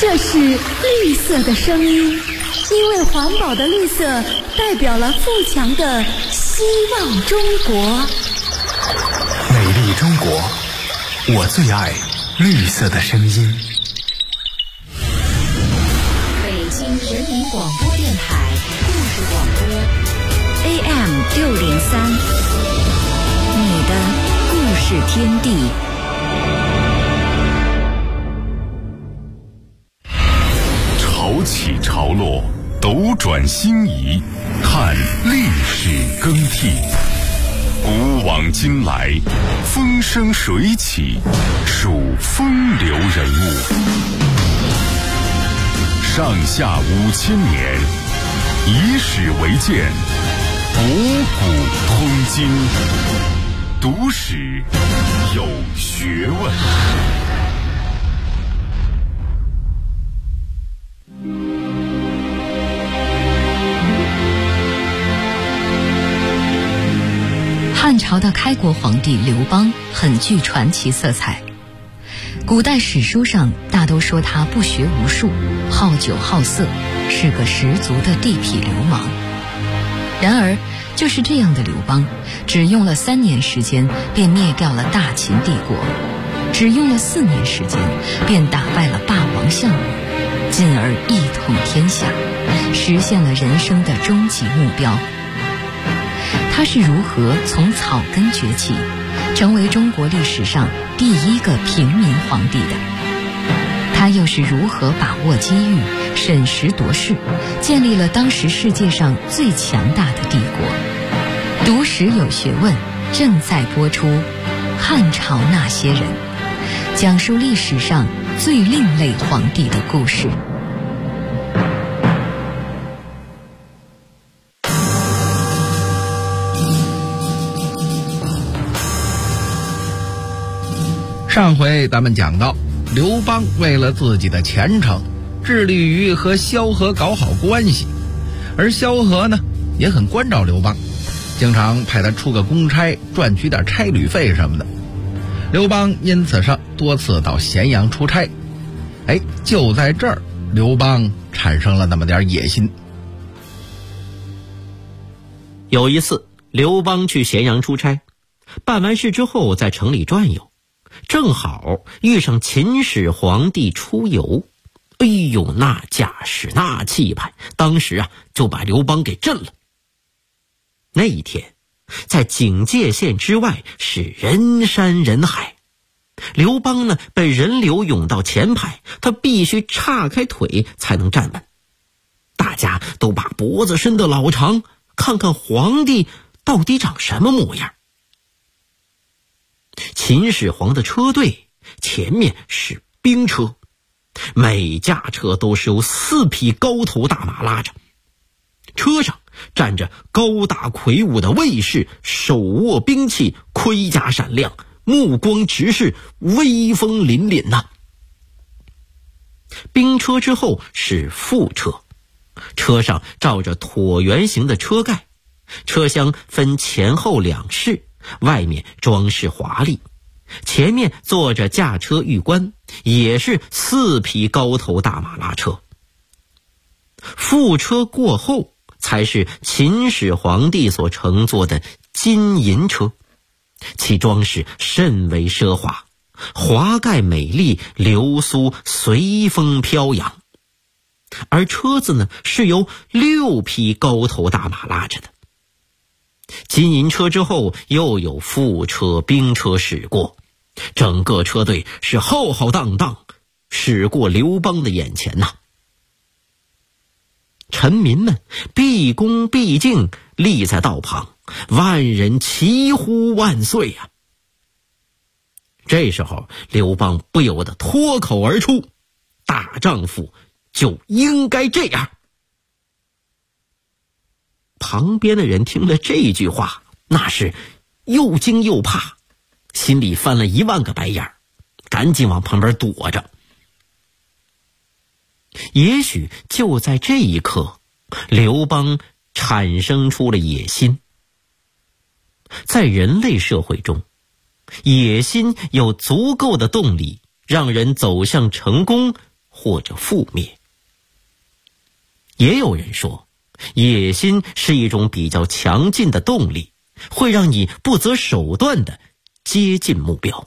这是绿色的声音，因为环保的绿色代表了富强的希望中国。 美丽中国，我最爱绿色的声音。 北京人民广播电台故事广播 AM603，你的故事天地。 潮起潮落，斗转星移，看历史更替。古往今来，风生水起，数风流人物。上下5000年，以史为鉴，博古通今，读史有学问。 汉朝的开国皇帝刘邦很具传奇色彩，古代史书上大都说他不学无术，好酒好色，是个十足的地痞流氓。然而就是这样的刘邦，只用了3年时间便灭掉了大秦帝国，只用了4年时间便打败了霸王项羽，进而一统天下，实现了人生的终极目标。他是如何从草根崛起，成为中国历史上第一个平民皇帝的？他又是如何把握机遇，审时度势，建立了当时世界上最强大的帝国？读史有学问，正在播出《汉朝那些人》，讲述历史上最另类皇帝的故事。 上回咱们讲到，刘邦为了自己的前程，致力于和萧何搞好关系，而萧何呢也很关照刘邦，经常派他出个公差，赚取点差旅费什么的。刘邦因此上多次到咸阳出差。就在这儿，刘邦产生了那么点野心。 有一次，刘邦去咸阳出差，办完事之后在城里转悠，正好遇上秦始皇帝出游。哎呦，那架势那气派，当时就把刘邦给震了。那一天在警戒线之外是人山人海，刘邦呢被人流涌到前排，他必须岔开腿才能站稳。大家都把脖子伸得老长，看看皇帝到底长什么模样。秦始皇的车队前面是兵车，每架车都是由4匹高头大马拉着，车上站着高大魁梧的卫士，手握兵器，盔甲闪亮，目光直视，威风凛凛呐。兵车之后是副车，车上罩着椭圆形的车盖，车厢分前后2室，外面装饰华丽。前面坐着驾车御官，也是4匹高头大马拉车。副车过后才是秦始皇帝所乘坐的金银车，其装饰甚为奢华，华盖美丽，流苏随风飘扬。而车子呢是由6匹高头大马拉着的。金银车之后又有副车兵车驶过，整个车队是浩浩荡荡驶过刘邦的眼前呐。臣民们毕恭毕敬立在道旁，万人齐呼万岁啊！这时候刘邦不由得脱口而出，大丈夫就应该这样。旁边的人听了这句话，那是又惊又怕，心里翻了10000个白眼，赶紧往旁边躲着。也许就在这一刻，刘邦产生出了野心。在人类社会中，野心有足够的动力让人走向成功或者覆灭。也有人说，野心是一种比较强劲的动力，会让你不择手段地接近目标。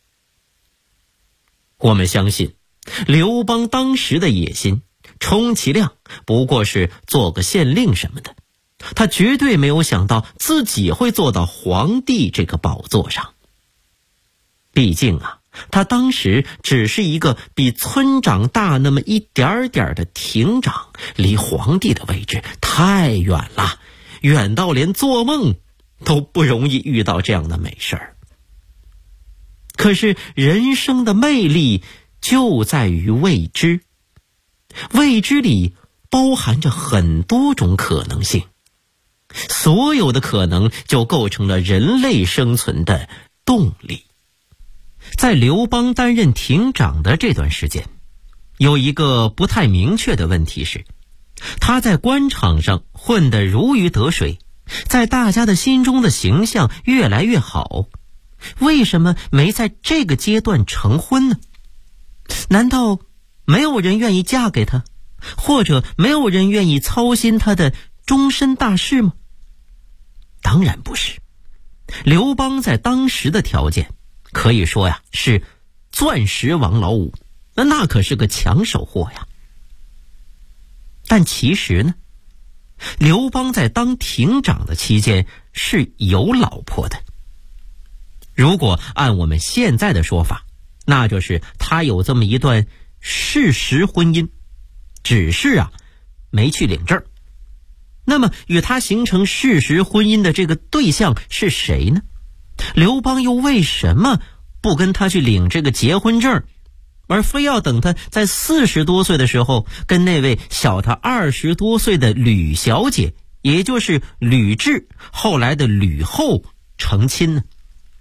我们相信，刘邦当时的野心，充其量不过是做个县令什么的，他绝对没有想到自己会坐到皇帝这个宝座上。毕竟啊，他当时只是一个比村长大那么一点点的亭长，离皇帝的位置太远了，远到连做梦都不容易遇到这样的美事儿。可是人生的魅力就在于未知，未知里包含着很多种可能性，所有的可能就构成了人类生存的动力。在刘邦担任亭长的这段时间，有一个不太明确的问题是，他在官场上混得如鱼得水，在大家的心中的形象越来越好，为什么没在这个阶段成婚呢？难道没有人愿意嫁给他，或者没有人愿意操心他的终身大事吗？当然不是。刘邦在当时的条件可以说呀，是钻石王老五，那可是个抢手货呀。但其实呢，刘邦在当亭长的期间是有老婆的。如果按我们现在的说法，那就是他有这么一段事实婚姻，只是啊没去领证。那么与他形成事实婚姻的这个对象是谁呢？刘邦又为什么不跟他去领这个结婚证，而非要等他在40多岁的时候跟那位小他20多岁的吕小姐，也就是吕雉后来的吕后成亲呢？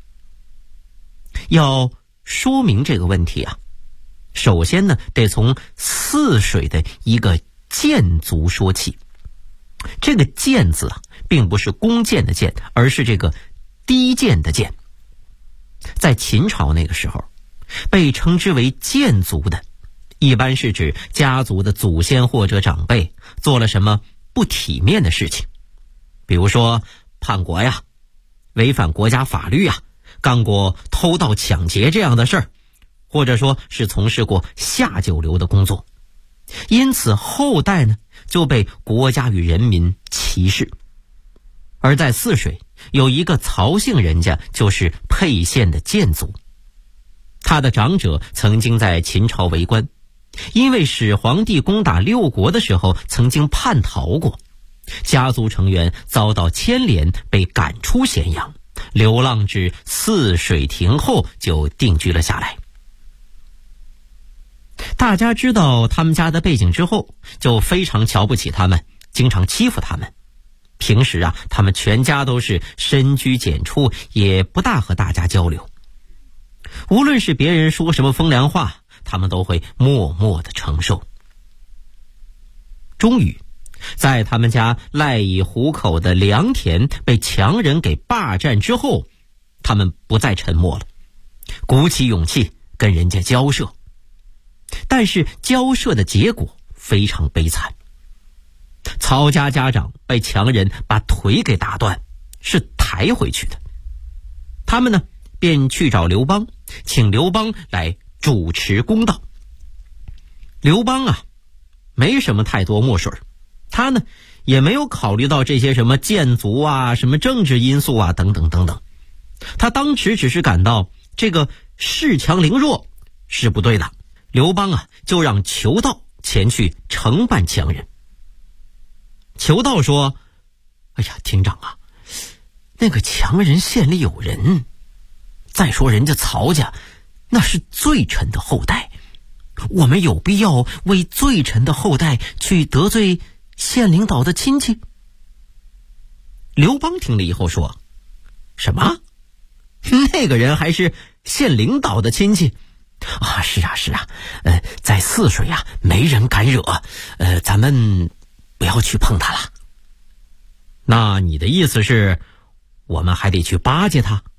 要说明这个问题啊，首先呢得从泗水的一个箭族说起。这个箭字啊，并不是弓箭的箭，而是这个低贱的贱。在秦朝那个时候，被称之为贱族的，一般是指家族的祖先或者长辈做了什么不体面的事情，比如说叛国呀，违反国家法律呀，干过偷盗抢劫这样的事儿，或者说是从事过下九流的工作，因此后代呢就被国家与人民歧视。而在泗水有一个曹姓人家，就是沛县的建族，他的长者曾经在秦朝为官，因为始皇帝攻打六国的时候曾经叛逃过，家族成员遭到牵连，被赶出咸阳，流浪至泗水亭后就定居了下来。大家知道他们家的背景之后，就非常瞧不起他们，经常欺负他们。平时啊，他们全家都是深居简出，也不大和大家交流。无论是别人说什么风凉话，他们都会默默地承受。终于，在他们家赖以糊口的良田被强人给霸占之后，他们不再沉默了，鼓起勇气跟人家交涉。但是交涉的结果非常悲惨，曹家家长被强人把腿给打断，是抬回去的。他们呢便去找刘邦，请刘邦来主持公道。刘邦啊没什么太多墨水，他呢也没有考虑到这些什么建族啊、什么政治因素啊等等等等。他当时只是感到这个恃强凌弱是不对的。刘邦啊就让裘道前去承办强人。裘道说：哎呀，亭长啊，那个强人县里有人，再说人家曹家那是罪臣的后代，我们有必要为罪臣的后代去得罪县领导的亲戚？刘邦听了以后说：什么？那个人还是县领导的亲戚？啊，是啊是啊，在泗水啊没人敢惹，咱们不要去碰他了。那你的意思是我们还得去巴结他？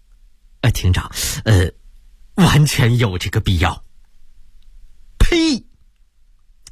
亭长，完全有这个必要。呸！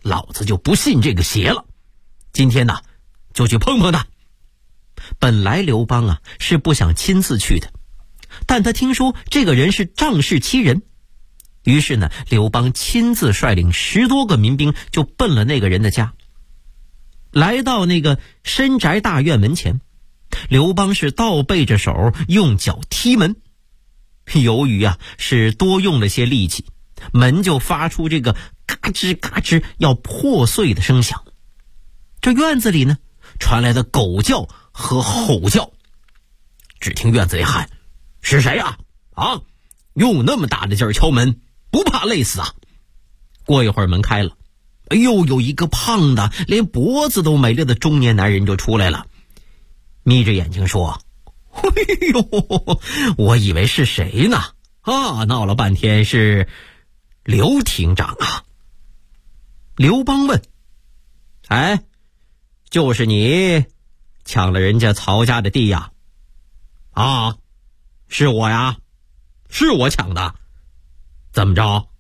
老子就不信这个邪了。今天呢，就去碰碰他。本来刘邦啊是不想亲自去的，但他听说这个人是仗势欺人，于是呢，刘邦亲自率领10多个民兵就奔了那个人的家。来到那个深宅大院门前，刘邦是倒背着手，用脚踢门。由于啊是多用了些力气，门就发出这个嘎吱嘎吱要破碎的声响。这院子里呢传来的狗叫和吼叫。只听院子里喊：“是谁啊？啊，用那么大的劲儿敲门，不怕累死啊？”过一会儿门开了，哎呦，有一个胖的连脖子都没了的中年男人就出来了，眯着眼睛说：“哎呦，我以为是谁呢？啊，闹了半天是刘亭长啊。”刘邦问：“哎，就是你抢了人家曹家的地呀？”“啊，是我呀，是我抢的。怎么着？”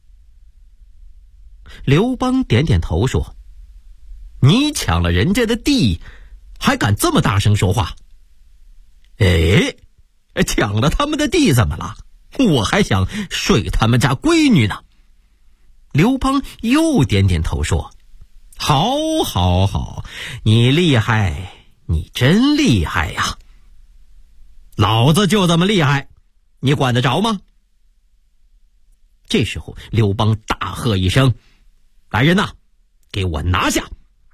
刘邦点点头说：“你抢了人家的地，还敢这么大声说话？哎，抢了他们的地怎么了？我还想睡他们家闺女呢。”刘邦又点点头说：“好好好，你厉害，你真厉害呀！老子就这么厉害，你管得着吗？”这时候刘邦大喝一声：“来人呐，给我拿下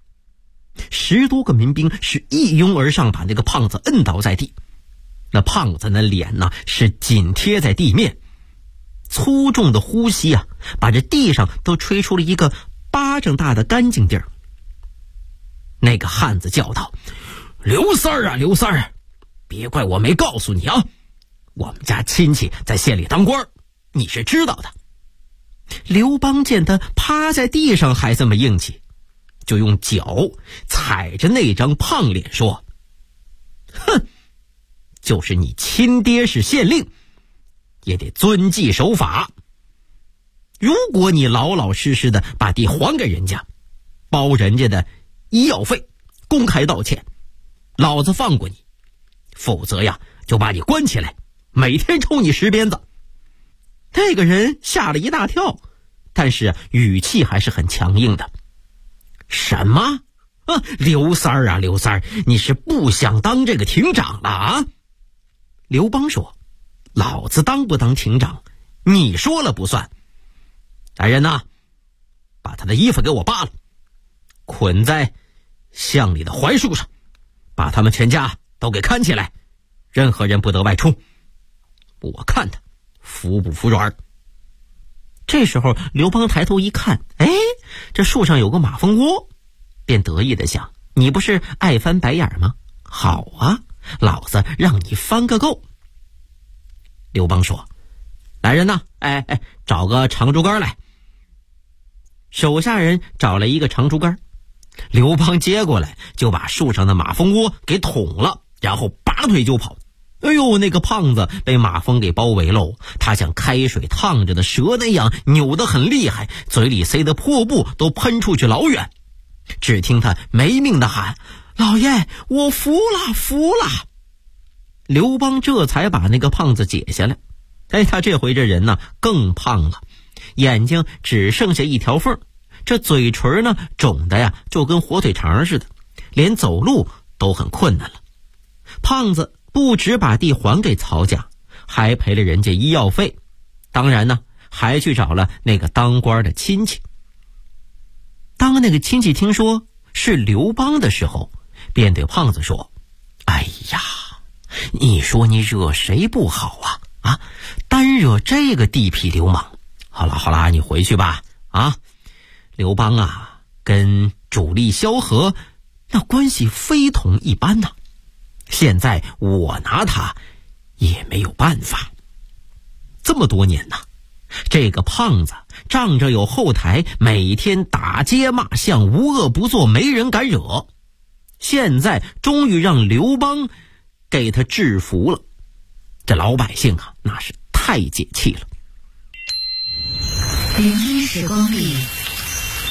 ！”10多个民兵是一拥而上，把那个胖子摁倒在地。那胖子那脸呢是紧贴在地面，粗重的呼吸啊，把这地上都吹出了一个巴掌大的干净地儿。那个汉子叫道：“刘三儿啊，刘三儿，别怪我没告诉你啊，我们家亲戚在县里当官，你是知道的。”刘邦见他趴在地上还这么硬气，就用脚踩着那张胖脸说：“哼，就是你亲爹是县令，也得遵纪守法。如果你老老实实的把地还给人家，包人家的医药费，公开道歉，老子放过你；否则呀，就把你关起来，每天抽你10鞭子。”那个人吓了一大跳，但是语气还是很强硬的。“什么？啊，刘三儿啊，刘三儿，你是不想当这个亭长了啊？”刘邦说：“老子当不当亭长，你说了不算。来人呐，把他的衣服给我扒了，捆在巷里的槐树上，把他们全家都给看起来，任何人不得外出。我看他服不服软。”这时候刘邦抬头一看，哎，这树上有个马蜂窝，便得意地想：你不是爱翻白眼吗？好啊，老子让你翻个够。刘邦说：“来人呐，找个长竹竿来。”手下人找了一个长竹竿，刘邦接过来就把树上的马蜂窝给捅了，然后拔腿就跑。哎呦，那个胖子被马蜂给包围喽，他像开水烫着的蛇那样扭得很厉害，嘴里塞的破布都喷出去老远。只听他没命的喊：“老爷，我服了，服了！”刘邦这才把那个胖子解下来。他这回这人呢更胖了，眼睛只剩下一条缝，这嘴唇呢肿的呀就跟火腿肠似的，连走路都很困难了。胖子不只把地还给曹家，还赔了人家医药费，当然呢还去找了那个当官的亲戚。当那个亲戚听说是刘邦的时候，便对胖子说：“哎呀，你说你惹谁不好啊？啊，单惹这个地痞流氓。好了，你回去吧。啊，刘邦啊跟主力萧何那关系非同一般呐，现在我拿他也没有办法。这么多年呐，这个胖子仗着有后台，每天打街骂巷，无恶不作，没人敢惹。现在终于让刘邦给他制服了，这老百姓啊那是太解气了。 01时光里，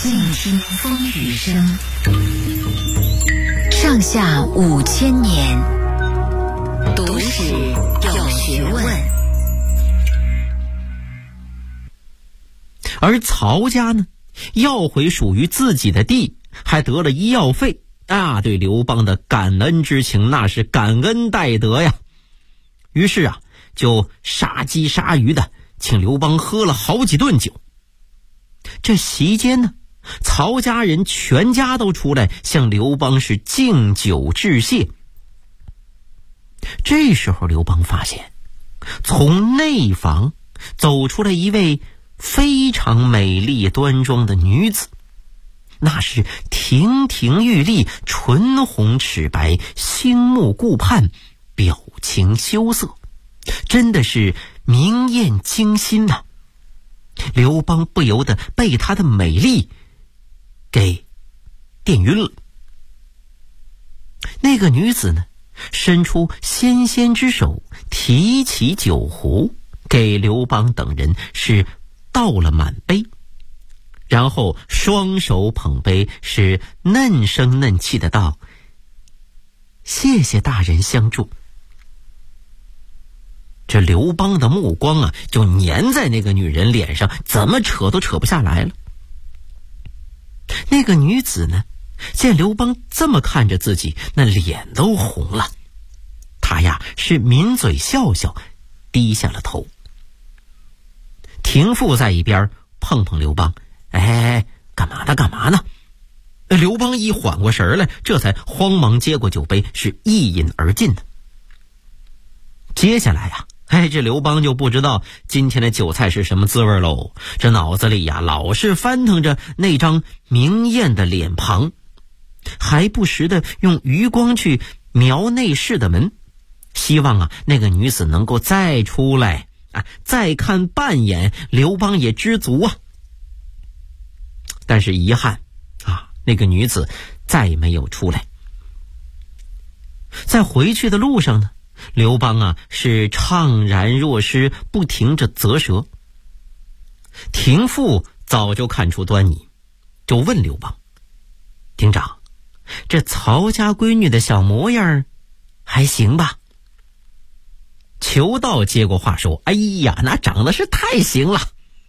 静听风雨声。上下5000年，读史有学问。 而曹家呢，要回属于自己的地，还得了医药费啊，对刘邦的感恩之情那是感恩戴德呀。于是啊，就杀鸡杀鱼的请刘邦喝了好几顿酒。这席间呢，曹家人全家都出来向刘邦是敬酒致谢。这时候刘邦发现，从内房走出来一位非常美丽端庄的女子，那是亭亭玉立，唇红齿白，星目顾盼，表情羞涩，真的是明艳惊心呐。刘邦不由得被她的美丽给电晕了。那个女子呢，伸出纤纤之手，提起酒壶，给刘邦等人是倒了满杯，然后双手捧杯，是嫩声嫩气的道：“谢谢大人相助。”这刘邦的目光啊，就粘在那个女人脸上，怎么扯都扯不下来了。那个女子呢，见刘邦这么看着自己，那脸都红了。她呀是抿嘴笑笑，低下了头。廷父在一边碰碰刘邦：“哎，干嘛呢？”刘邦一缓过神来，这才慌忙接过酒杯，是一饮而尽的。接下来呀，这刘邦就不知道今天的酒菜是什么滋味喽。这脑子里呀，老是翻腾着那张明艳的脸庞，还不时的用余光去瞄内室的门，希望啊那个女子能够再出来啊，再看半眼，刘邦也知足啊。但是遗憾啊，那个女子再也没有出来。在回去的路上呢，刘邦啊是怅然若失，不停着啧舌。廷父早就看出端倪，就问刘邦：“亭长，这曹家闺女的小模样还行吧？”裘道接过话说：“哎呀，那长得是太行了。”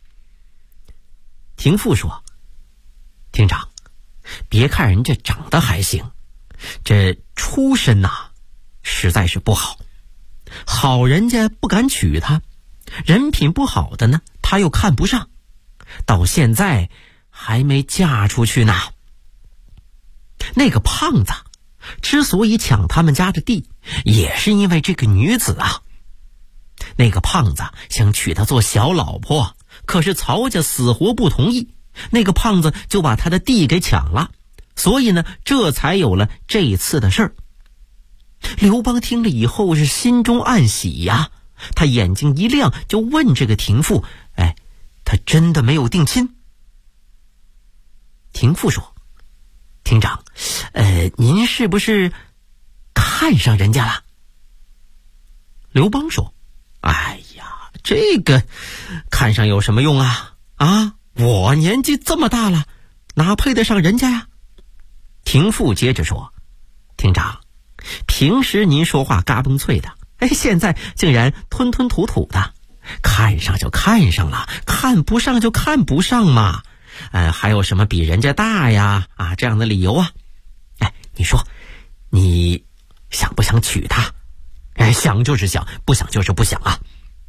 廷父说：“亭长，别看人家长得还行，这出身呐，实在是不好。好人家不敢娶她，人品不好的呢，他又看不上，到现在还没嫁出去呢。那个胖子之所以抢他们家的地，也是因为这个女子啊。那个胖子想娶她做小老婆，可是曹家死活不同意，那个胖子就把他的地给抢了，所以呢，这才有了这一次的事儿。”刘邦听了以后是心中暗喜呀，他眼睛一亮，就问这个廷父：“哎，他真的没有定亲？”廷父说：“亭长，您是不是看上人家了？”刘邦说：“哎呀，这个看上有什么用啊？我年纪这么大了，哪配得上人家呀？”廷父接着说：“亭长，平时您说话嘎嘣脆的，现在竟然吞吞吐吐的，看上就看上了，看不上就看不上嘛。还有什么比人家大呀这样的理由啊？你说你想不想娶她？想就是想，不想就是不想啊。”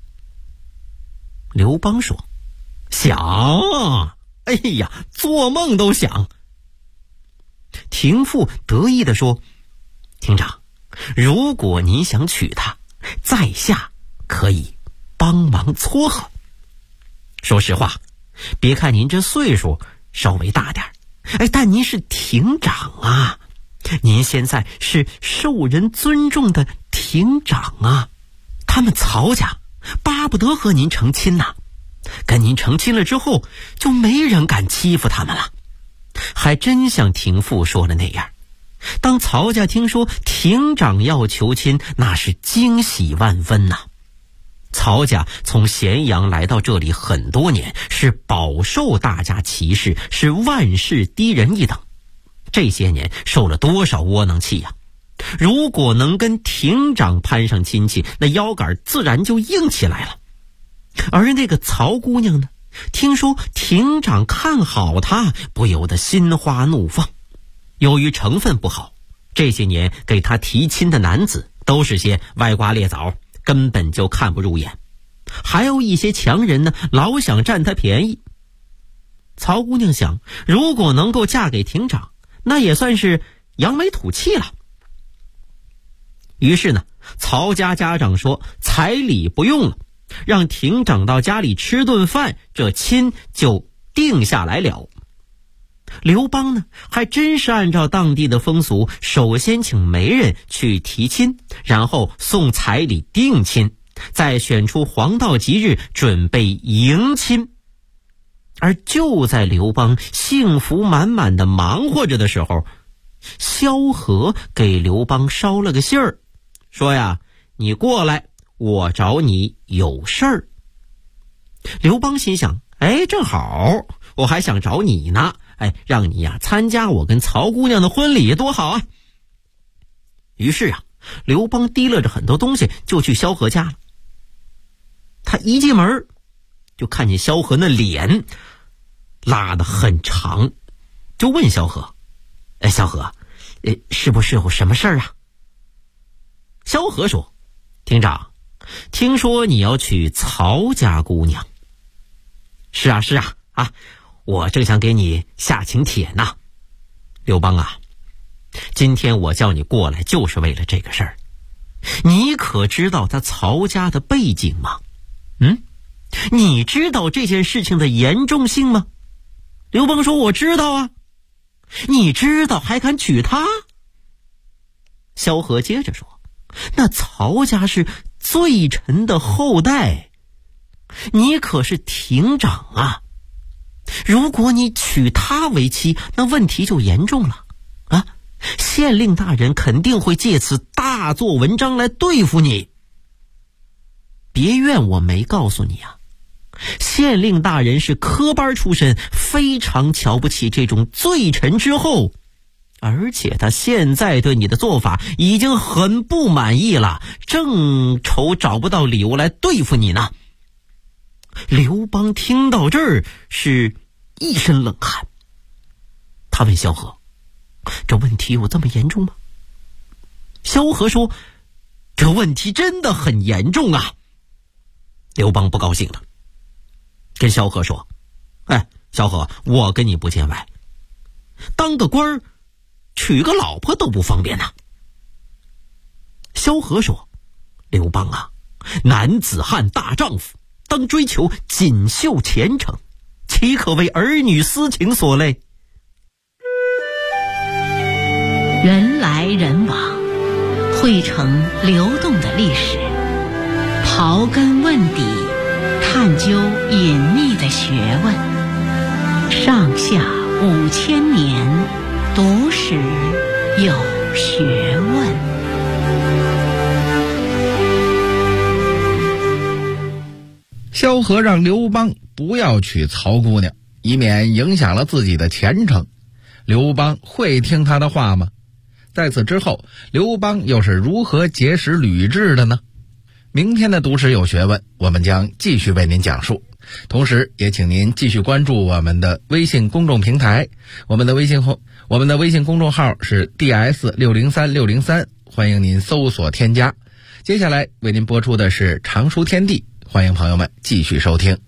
刘邦说：“想，哎呀，做梦都想。”廷父得意地说：“亭长，如果您想娶她，在下可以帮忙撮合。说实话，别看您这岁数稍微大点，但您是亭长啊，您现在是受人尊重的亭长啊，他们曹家巴不得和您成亲呐，跟您成亲了之后，就没人敢欺负他们了。”还真像廷父说的那样，当曹家听说亭长要求亲，那是惊喜万分呐。 曹家从咸阳来到这里很多年，是饱受大家歧视，是万事低人一等。这些年受了多少窝囊气呀！如果能跟亭长攀上亲戚，那腰杆自然就硬起来了。而那个曹姑娘呢，听说亭长看好她，不由得心花怒放。由于成分不好，这些年给她提亲的男子都是些歪瓜裂枣，根本就看不入眼。还有一些强人呢，老想占她便宜。曹姑娘想，如果能够嫁给亭长，那也算是扬眉吐气了。于是呢，曹家家长说彩礼不用了，让亭长到家里吃顿饭，这亲就定下来了。刘邦呢，还真是按照当地的风俗，首先请媒人去提亲，然后送彩礼定亲，再选出黄道吉日准备迎亲。而就在刘邦幸福满满的忙活着的时候，萧何给刘邦捎了个信儿，说呀，你过来，我找你有事儿。刘邦心想，正好我还想找你呢，让你呀参加我跟曹姑娘的婚礼，多好啊！于是啊，刘邦提了着很多东西就去萧何家了。他一进门就看见萧何那脸拉得很长，就问萧何，萧何，是不是有什么事儿啊？萧何说，亭长，听说你要娶曹家姑娘。是啊，我正想给你下请帖呢。刘邦啊，今天我叫你过来就是为了这个事儿。你可知道他曹家的背景吗？你知道这件事情的严重性吗？刘邦说，我知道啊。你知道还敢娶她？萧何接着说，那曹家是罪臣的后代，你可是亭长啊，如果你娶她为妻，那问题就严重了啊！县令大人肯定会借此大做文章来对付你。别怨我没告诉你啊，县令大人是科班出身，非常瞧不起这种罪臣之后，而且他现在对你的做法已经很不满意了，正愁找不到理由来对付你呢。刘邦听到这儿是一身冷汗，他问萧何，这问题有这么严重吗？萧何说，这问题真的很严重啊。刘邦不高兴了，跟萧何说，萧何，我跟你不见外，当个官娶个老婆都不方便啊。萧何说，刘邦啊，男子汉大丈夫，当追求锦绣前程，岂可为儿女私情所累？ 人来人往，汇成流动的历史，刨根问底，探究隐秘的学问，上下5000年，读史有学问。 萧何让刘邦不要娶曹姑娘，以免影响了自己的前程。刘邦会听他的话吗？在此之后，刘邦又是如何结识吕雉的呢？明天的读史有学问，我们将继续为您讲述。同时也请您继续关注我们的微信公众平台，我们的微信公众号是 DS603603，欢迎您搜索添加。接下来为您播出的是常书天地，欢迎朋友们继续收听。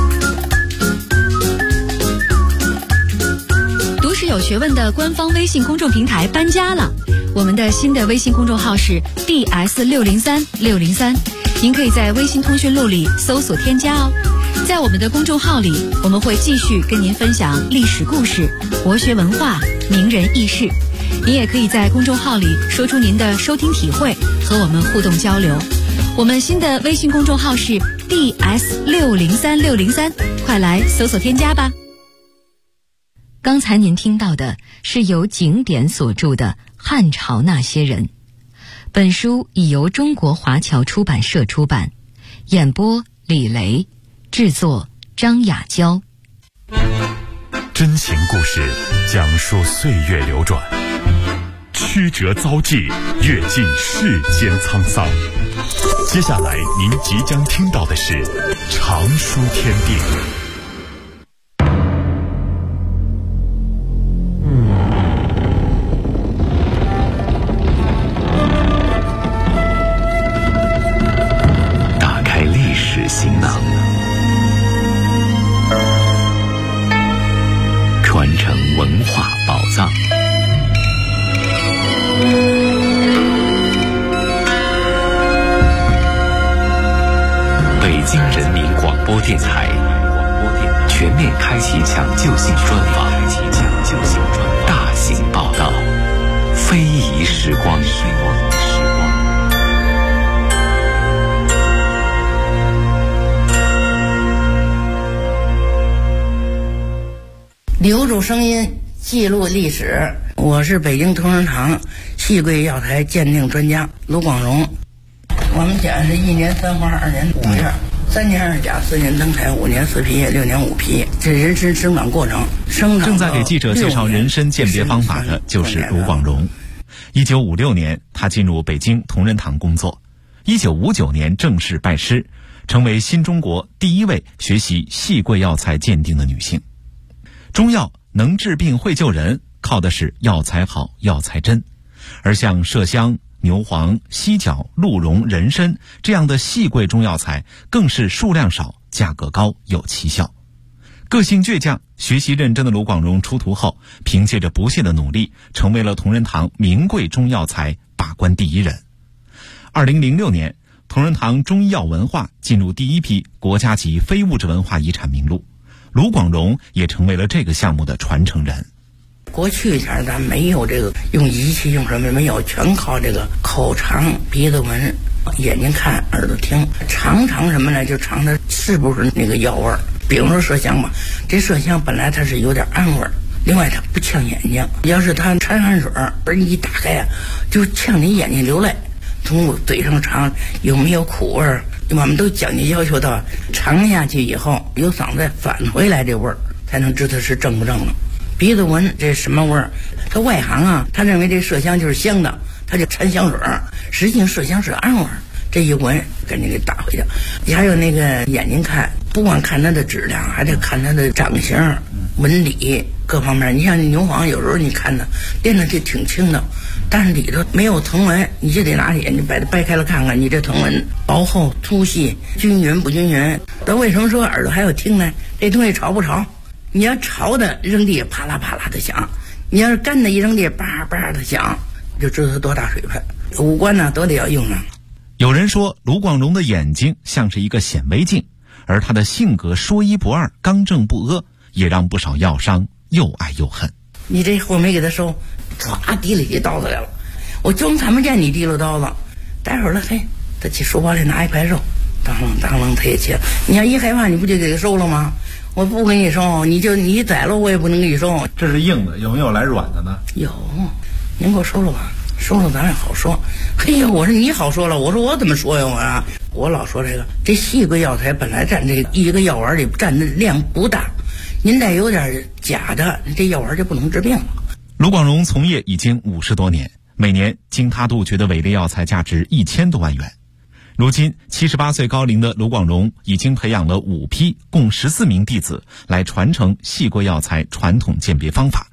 读史有学问的官方微信公众平台搬家了，我们的新的微信公众号是 DS603603，您可以在微信通讯录里搜索添加哦。在我们的公众号里，我们会继续跟您分享历史故事、国学文化、名人轶事。您也可以在公众号里说出您的收听体会，和我们互动交流。我们新的微信公众号是 DS603603，快来搜索添加吧。刚才您听到的是由景典所著的《汉朝那些人》，本书已由中国华侨出版社出版， 演播李雷，制作张雅娇。 真情故事讲述岁月流转，曲折遭际，阅尽世间沧桑。接下来您即将听到的是常书天地。 打开历史行囊，传承文化宝藏。北京人民广播电台全面开启抢救性专访，大型报道，非遗时光。 留住声音，记录历史。我是北京同仁堂戏桂药材鉴定专家卢广荣。我们讲是1年3花，2年5叶，3年2甲，4年登台，5年4批，6年5批，这人参生长过程。 正在给记者介绍人参鉴别方法的就是卢广荣。1956年，他进入北京同仁堂工作。1959年正式拜师，成为新中国第一位学习戏桂药材鉴定的女性。中药能治病会救人，靠的是药材好、药材真。而像麝香、牛黄、犀角、鹿茸、人参这样的细贵中药材，更是数量少、价格高、有奇效。个性倔强、学习认真的卢广荣出徒后，凭借着不懈的努力，成为了同仁堂名贵中药材把关第一人。2006年，同仁堂中医药文化进入第一批国家级非物质文化遗产名录，卢广荣也成为了这个项目的传承人。 过去前咱没有这个用仪器用什么没有，全靠这个口尝、鼻子闻、眼睛看、耳朵听，尝什么呢？就尝的是不是那个药味儿。比如说麝香吧，这麝香本来它是有点氨味儿，另外它不呛眼睛。要是它掺汗水，而你一打开啊，就呛你眼睛流泪。从嘴上尝有没有苦味儿，我们都讲究要求到尝下去以后有嗓子返回来这味儿，才能知道是正不正了。鼻子闻这什么味儿？他外行啊，他认为这麝香就是香的，他就掺香水，实际上麝香是氨味儿。这一闻赶紧给打回去。还有那个眼睛看，不光看它的质量，还得看它的长相、纹理各方面。你像牛黄，有时候你看它练的就挺轻的，但是里头没有藤纹，你就得拿眼睛把它掰开了看看，你这藤纹薄厚、粗细、均匀不均匀。那为什么说耳朵还要听呢？这东西潮不潮？你要潮的扔地啪啦啪啦的响，你要是干的一扔地叭叭的响，就知道它多大水分。五官呢都得要用上。 有人说卢广荣的眼睛像是一个显微镜，而他的性格说一不二、刚正不阿，也让不少药商又爱又恨。 你这货没给他收，唰提了起刀子来了，我装看不见你提了刀子，待会儿了，嘿，他去书包里拿一块肉，当啷当啷他也切。你要一害怕，你不就给他收了吗？我不给你收，你宰了我也不能给你收。 这是硬的，有没有来软的呢？ 有，您给我收了吧，收了咱也好说。嘿呀，我说你好说了，我说我怎么说呀？我老说这细桂药材本来占这一个药丸里占的量不大，您再有点假的，这药丸就不能治病了。 卢广荣从业已经50多年，每年经他杜绝的伪劣药材价值1000多万元。如今78岁高龄的卢广荣已经培养了5批共14名弟子来传承细桂药材传统鉴别方法，